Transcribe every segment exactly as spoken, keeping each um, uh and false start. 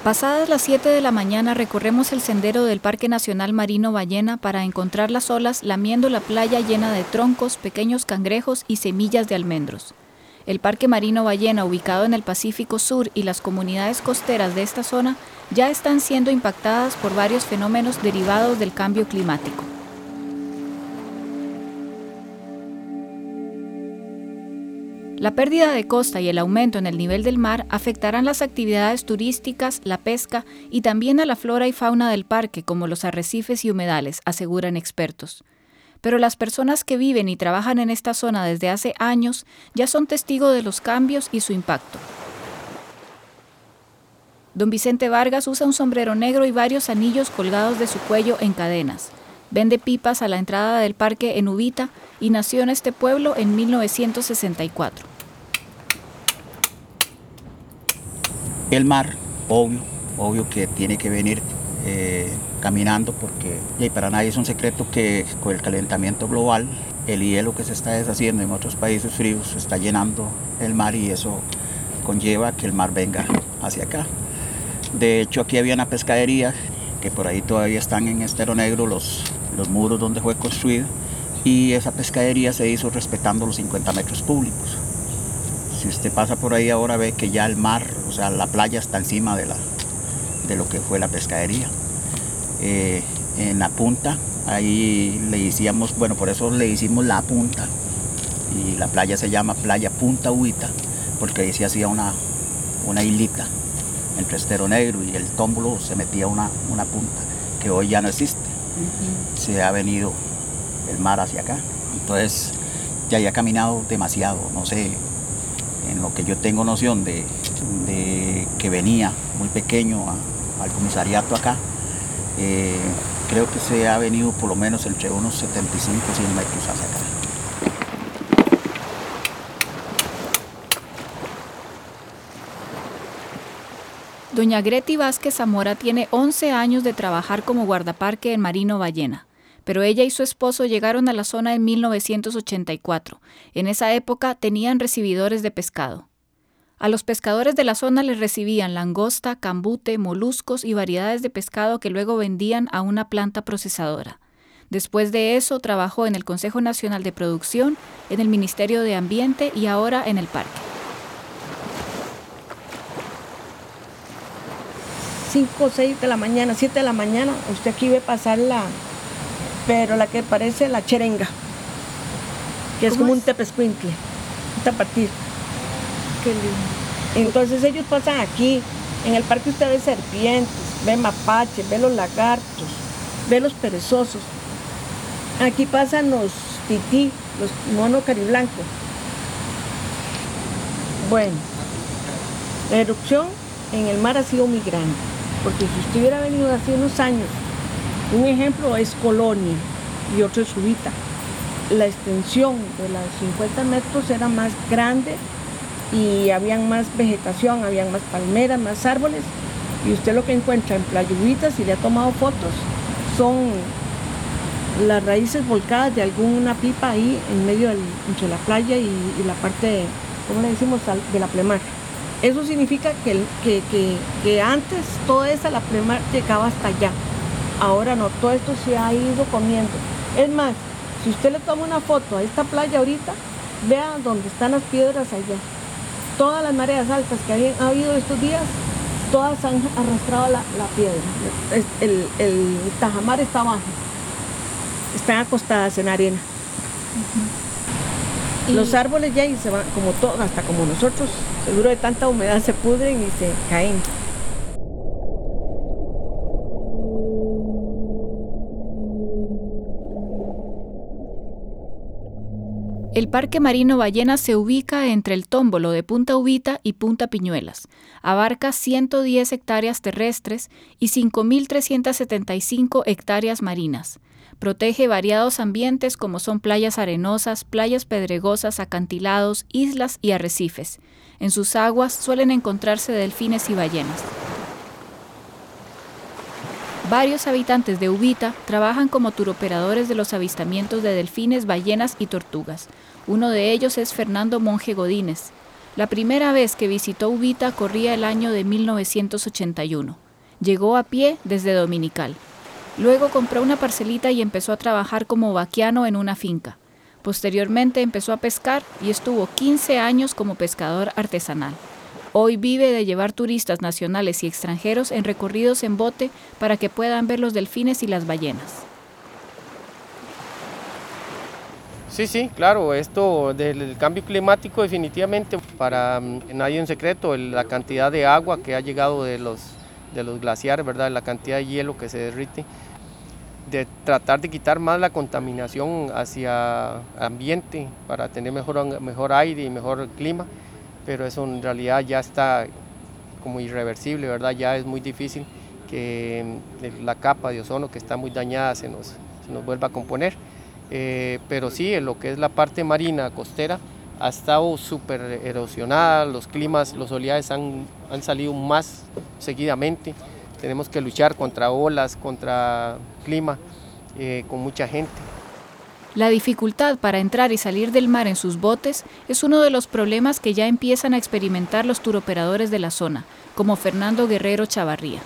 Pasadas las siete de la mañana recorremos el sendero del Parque Nacional Marino Ballena para encontrar las olas lamiendo la playa llena de troncos, pequeños cangrejos y semillas de almendros. El Parque Marino Ballena, ubicado en el Pacífico Sur, y las comunidades costeras de esta zona ya están siendo impactadas por varios fenómenos derivados del cambio climático. La pérdida de costa y el aumento en el nivel del mar afectarán las actividades turísticas, la pesca y también a la flora y fauna del parque, como los arrecifes y humedales, aseguran expertos. Pero las personas que viven y trabajan en esta zona desde hace años ya son testigos de los cambios y su impacto. Don Vicente Vargas usa un sombrero negro y varios anillos colgados de su cuello en cadenas. Vende pipas a la entrada del parque en Uvita y nació en este pueblo en mil novecientos sesenta y cuatro. El mar, obvio, obvio que tiene que venir eh, caminando porque y para nadie es un secreto que con el calentamiento global, el hielo que se está deshaciendo en otros países fríos está llenando el mar y eso conlleva que el mar venga hacia acá. De hecho, aquí había una pescadería que por ahí todavía están en Estero Negro los, los muros donde fue construida y esa pescadería se hizo respetando los cincuenta metros públicos. Si usted pasa por ahí ahora ve que ya el mar, o sea, la playa está encima de, la, de lo que fue la pescadería. Eh, en la punta, ahí le hicimos, bueno, por eso le hicimos la punta y la playa se llama Playa Punta Uvita porque ahí se hacía una, una islita. Entre Estero Negro y el Tómbolo se metía una, una punta que hoy ya no existe. Uh-huh. Se ha venido el mar hacia acá. Entonces ya haya caminado demasiado, no sé, en lo que yo tengo noción de, de que venía muy pequeño a, al comisariato acá, eh, creo que se ha venido por lo menos entre unos setenta y cinco a cien metros hacia acá. Doña Greti Vázquez Zamora tiene once años de trabajar como guardaparque en Marino Ballena, pero ella y su esposo llegaron a la zona en mil novecientos ochenta y cuatro. En esa época tenían recibidores de pescado. A los pescadores de la zona les recibían langosta, cambute, moluscos y variedades de pescado que luego vendían a una planta procesadora. Después de eso trabajó en el Consejo Nacional de Producción, en el Ministerio de Ambiente y ahora en el parque. cinco, seis de la mañana, siete de la mañana, usted aquí ve pasar la, pero la que parece la cherenga, que es como es? Un tepescuintle, un tapatir. Qué lindo. Entonces ellos pasan aquí, en el parque usted ve serpientes, ve mapaches, ve los lagartos, ve los perezosos. Aquí pasan los tití, los mono cariblanco. Bueno, la erupción en el mar ha sido muy grande. Porque si usted hubiera venido hace unos años, un ejemplo es Colonia y otro es Uvita. La extensión de los cincuenta metros era más grande y habían más vegetación, habían más palmeras, más árboles. Y usted lo que encuentra en Playa Uvita, si le ha tomado fotos, son las raíces volcadas de alguna pipa ahí en medio del, entre la playa y, y la parte, ¿cómo le decimos?, de la plemar. Eso significa que, que, que, que antes toda esa la plemar llegaba hasta allá. Ahora no, todo esto se ha ido comiendo. Es más, si usted le toma una foto a esta playa ahorita, vea dónde están las piedras allá. Todas las mareas altas que habían habido estos días, todas han arrastrado la, la piedra. El, el, el tajamar está abajo. Están acostadas en arena. Uh-huh. Los árboles ya y se van, como todo, hasta como nosotros, seguro de tanta humedad se pudren y se caen. El Parque Marino Ballena se ubica entre el Tómbolo de Punta Uvita y Punta Piñuelas. Abarca ciento diez hectáreas terrestres y cinco mil trescientas setenta y cinco hectáreas marinas. Protege variados ambientes como son playas arenosas, playas pedregosas, acantilados, islas y arrecifes. En sus aguas suelen encontrarse delfines y ballenas. Varios habitantes de Uvita trabajan como turoperadores de los avistamientos de delfines, ballenas y tortugas. Uno de ellos es Fernando Monje Godínez. La primera vez que visitó Uvita corría el año de mil novecientos ochenta y uno. Llegó a pie desde Dominical. Luego compró una parcelita y empezó a trabajar como vaquiano en una finca. Posteriormente empezó a pescar y estuvo quince años como pescador artesanal. Hoy vive de llevar turistas nacionales y extranjeros en recorridos en bote para que puedan ver los delfines y las ballenas. Sí, sí, claro, esto del cambio climático definitivamente para nadie es un secreto, la cantidad de agua que ha llegado de los, de los glaciares, ¿verdad? La cantidad de hielo que se derrite, de tratar de quitar más la contaminación hacia ambiente para tener mejor, mejor aire y mejor clima, pero eso en realidad ya está como irreversible, ¿verdad? Ya es muy difícil que la capa de ozono que está muy dañada se nos, se nos vuelva a componer. Eh, pero sí, en lo que es la parte marina costera ha estado súper erosionada, los climas, los oleajes han, han salido más seguidamente, tenemos que luchar contra olas, contra clima, eh, con mucha gente. La dificultad para entrar y salir del mar en sus botes es uno de los problemas que ya empiezan a experimentar los turoperadores de la zona, como Fernando Guerrero Chavarría.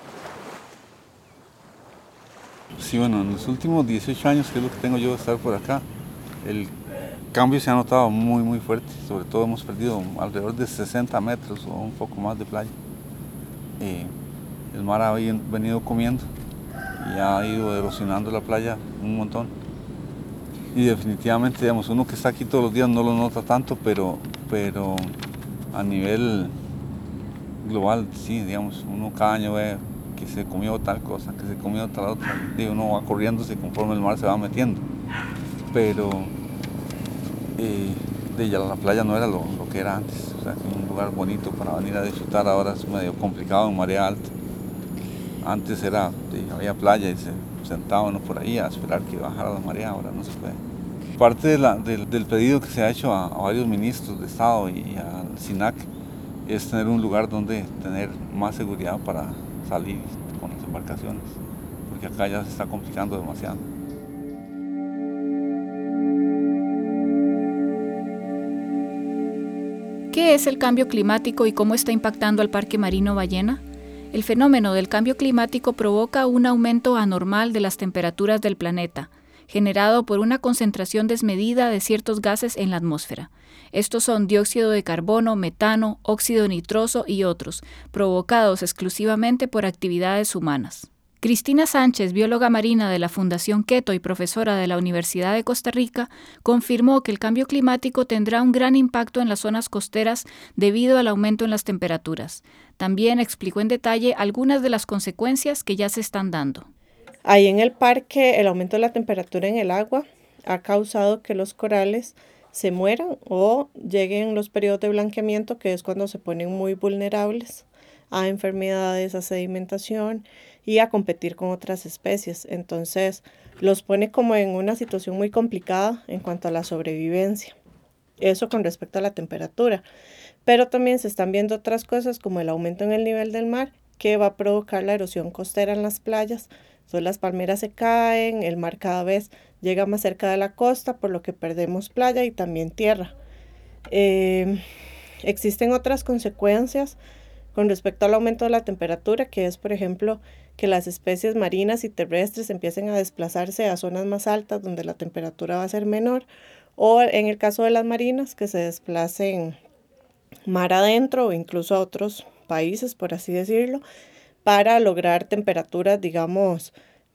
Sí, bueno, en los últimos dieciocho años, que es lo que tengo yo de estar por acá, el cambio se ha notado muy, muy fuerte. Sobre todo hemos perdido alrededor de sesenta metros o un poco más de playa. Eh, el mar ha venido comiendo y ha ido erosionando la playa un montón. Y definitivamente, digamos, uno que está aquí todos los días no lo nota tanto, pero, pero a nivel global, sí, digamos, uno cada año ve que se comió tal cosa, que se comió tal otra, y uno va corriéndose conforme el mar se va metiendo. Pero eh, de ya la playa no era lo, lo que era antes, o sea, que un lugar bonito para venir a disfrutar, ahora es medio complicado en marea alta. Antes era, de, había playa y se sentaba uno por ahí a esperar que bajara la marea, ahora no se puede. Parte de la, del, del pedido que se ha hecho a, a varios ministros de Estado y al SINAC es tener un lugar donde tener más seguridad para salir con las embarcaciones, porque acá ya se está complicando demasiado. ¿Qué es el cambio climático y cómo está impactando al Parque Marino Ballena? El fenómeno del cambio climático provoca un aumento anormal de las temperaturas del planeta, generado por una concentración desmedida de ciertos gases en la atmósfera. Estos son dióxido de carbono, metano, óxido nitroso y otros, provocados exclusivamente por actividades humanas. Cristina Sánchez, bióloga marina de la Fundación Queto y profesora de la Universidad de Costa Rica, confirmó que el cambio climático tendrá un gran impacto en las zonas costeras debido al aumento en las temperaturas. También explicó en detalle algunas de las consecuencias que ya se están dando. Ahí en el parque, el aumento de la temperatura en el agua ha causado que los corales se mueran o lleguen los periodos de blanqueamiento, que es cuando se ponen muy vulnerables a enfermedades, a sedimentación y a competir con otras especies. Entonces los pone como en una situación muy complicada en cuanto a la sobrevivencia. Eso con respecto a la temperatura. Pero también se están viendo otras cosas como el aumento en el nivel del mar, que va a provocar la erosión costera en las playas. Entonces las palmeras se caen, el mar cada vez llega más cerca de la costa, por lo que perdemos playa y también tierra. Eh, existen otras consecuencias con respecto al aumento de la temperatura, que es, por ejemplo, que las especies marinas y terrestres empiecen a desplazarse a zonas más altas donde la temperatura va a ser menor, o en el caso de las marinas, que se desplacen mar adentro o incluso a otros países, por así decirlo, para lograr temperaturas, digamos,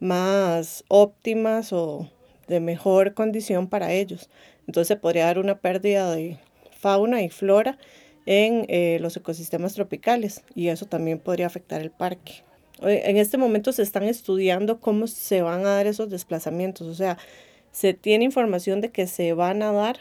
más óptimas o de mejor condición para ellos. Entonces se podría dar una pérdida de fauna y flora en eh, los ecosistemas tropicales y eso también podría afectar el parque. En este momento se están estudiando cómo se van a dar esos desplazamientos, o sea, se tiene información de que se van a dar,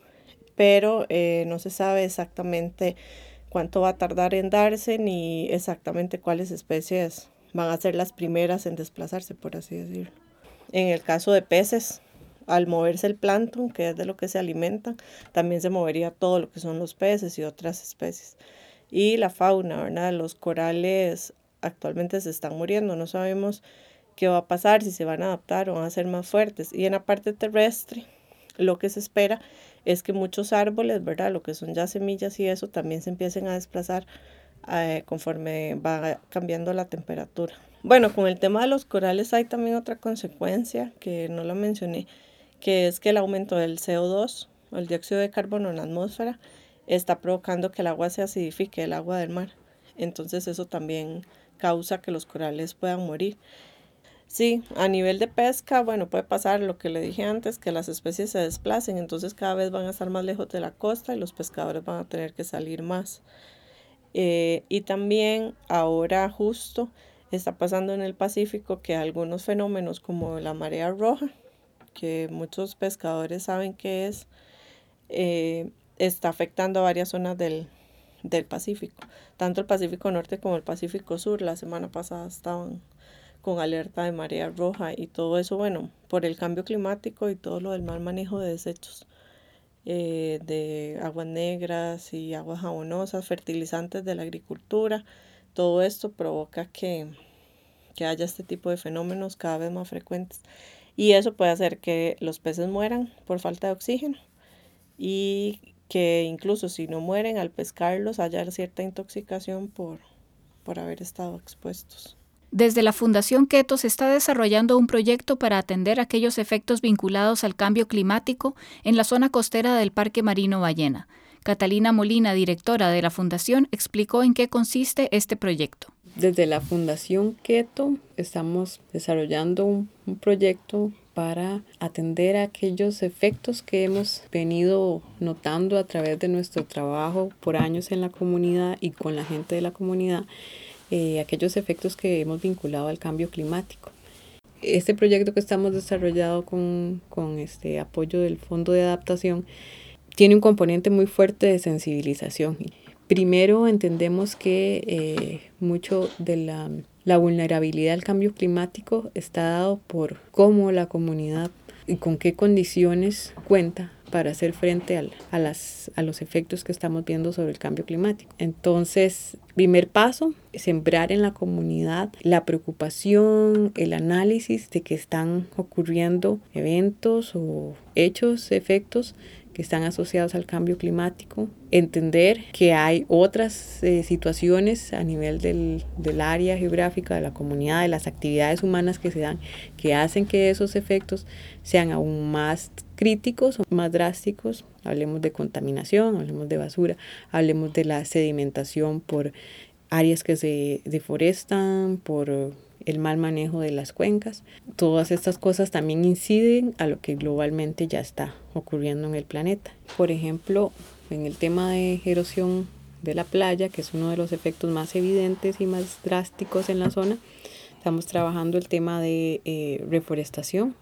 pero eh, no se sabe exactamente cuánto va a tardar en darse ni exactamente cuáles especies van a ser las primeras en desplazarse, por así decirlo. En el caso de peces, al moverse el plancton, que es de lo que se alimentan, también se movería todo lo que son los peces y otras especies. Y la fauna, ¿verdad? Los corales actualmente se están muriendo, no sabemos qué va a pasar, si se van a adaptar o van a ser más fuertes. Y en la parte terrestre, lo que se espera es que muchos árboles, ¿verdad? Lo que son ya semillas y eso, también se empiecen a desplazar eh, conforme va cambiando la temperatura. Bueno, con el tema de los corales hay también otra consecuencia que no la mencioné, que es que el aumento del C O dos, o el dióxido de carbono en la atmósfera, está provocando que el agua se acidifique, el agua del mar. Entonces eso también causa que los corales puedan morir. Sí, a nivel de pesca, bueno, puede pasar lo que le dije antes, que las especies se desplacen, entonces cada vez van a estar más lejos de la costa y los pescadores van a tener que salir más. Eh, y también ahora justo está pasando en el Pacífico que algunos fenómenos como la marea roja, que muchos pescadores saben qué es, eh, está afectando a varias zonas del, del Pacífico. Tanto el Pacífico Norte como el Pacífico Sur la semana pasada estaban con alerta de marea roja y todo eso, bueno, por el cambio climático y todo lo del mal manejo de desechos. Eh, de aguas negras y aguas jabonosas, fertilizantes de la agricultura, todo esto provoca que, que haya este tipo de fenómenos cada vez más frecuentes y eso puede hacer que los peces mueran por falta de oxígeno y que incluso si no mueren al pescarlos haya cierta intoxicación por, por haber estado expuestos. Desde la Fundación Keto se está desarrollando un proyecto para atender aquellos efectos vinculados al cambio climático en la zona costera del Parque Marino Ballena. Catalina Molina, directora de la Fundación, explicó en qué consiste este proyecto. Desde la Fundación Keto estamos desarrollando un, un proyecto para atender a aquellos efectos que hemos venido notando a través de nuestro trabajo por años en la comunidad y con la gente de la comunidad, Eh, aquellos efectos que hemos vinculado al cambio climático. Este proyecto que estamos desarrollando con, con este apoyo del Fondo de Adaptación tiene un componente muy fuerte de sensibilización. Primero entendemos que eh, mucho de la, la vulnerabilidad al cambio climático está dado por cómo la comunidad y con qué condiciones cuenta para hacer frente al, a, las, a los efectos que estamos viendo sobre el cambio climático. Entonces, primer paso, sembrar en la comunidad la preocupación, el análisis de que están ocurriendo eventos o hechos, efectos que están asociados al cambio climático, entender que hay otras eh, situaciones a nivel del, del área geográfica, de la comunidad, de las actividades humanas que se dan, que hacen que esos efectos sean aún más críticos o más drásticos. Hablemos de contaminación, hablemos de basura, hablemos de la sedimentación por áreas que se deforestan, por el mal manejo de las cuencas. Todas estas cosas también inciden a lo que globalmente ya está ocurriendo en el planeta. Por ejemplo, en el tema de erosión de la playa, que es uno de los efectos más evidentes y más drásticos en la zona, estamos trabajando el tema de eh, reforestación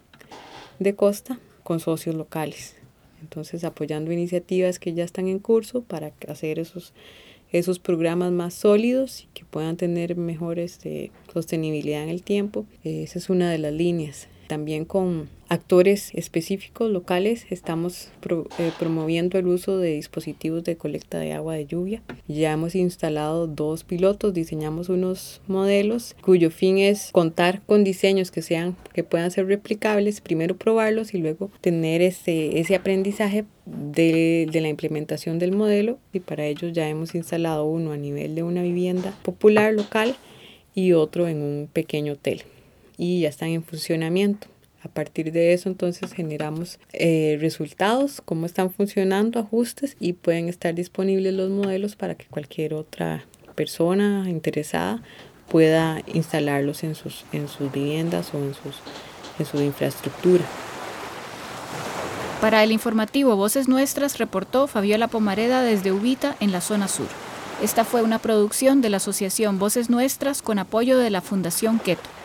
de costa con socios locales. Entonces, apoyando iniciativas que ya están en curso para hacer esos esos programas más sólidos y que puedan tener mejor este, sostenibilidad en el tiempo. Esa es una de las líneas. También con actores específicos locales estamos pro, eh, promoviendo el uso de dispositivos de colecta de agua de lluvia. Ya hemos instalado dos pilotos, diseñamos unos modelos cuyo fin es contar con diseños que sean que puedan ser replicables, primero probarlos y luego tener ese, ese aprendizaje de, de la implementación del modelo, y para ello ya hemos instalado uno a nivel de una vivienda popular local y otro en un pequeño hotel y ya están en funcionamiento. A partir de eso entonces generamos eh, resultados, cómo están funcionando, ajustes, y pueden estar disponibles los modelos para que cualquier otra persona interesada pueda instalarlos en sus, en sus viviendas o en, sus, en su infraestructura. Para el informativo Voces Nuestras reportó Fabiola Pomareda desde Uvita en la zona sur. Esta fue una producción de la Asociación Voces Nuestras con apoyo de la Fundación Keto.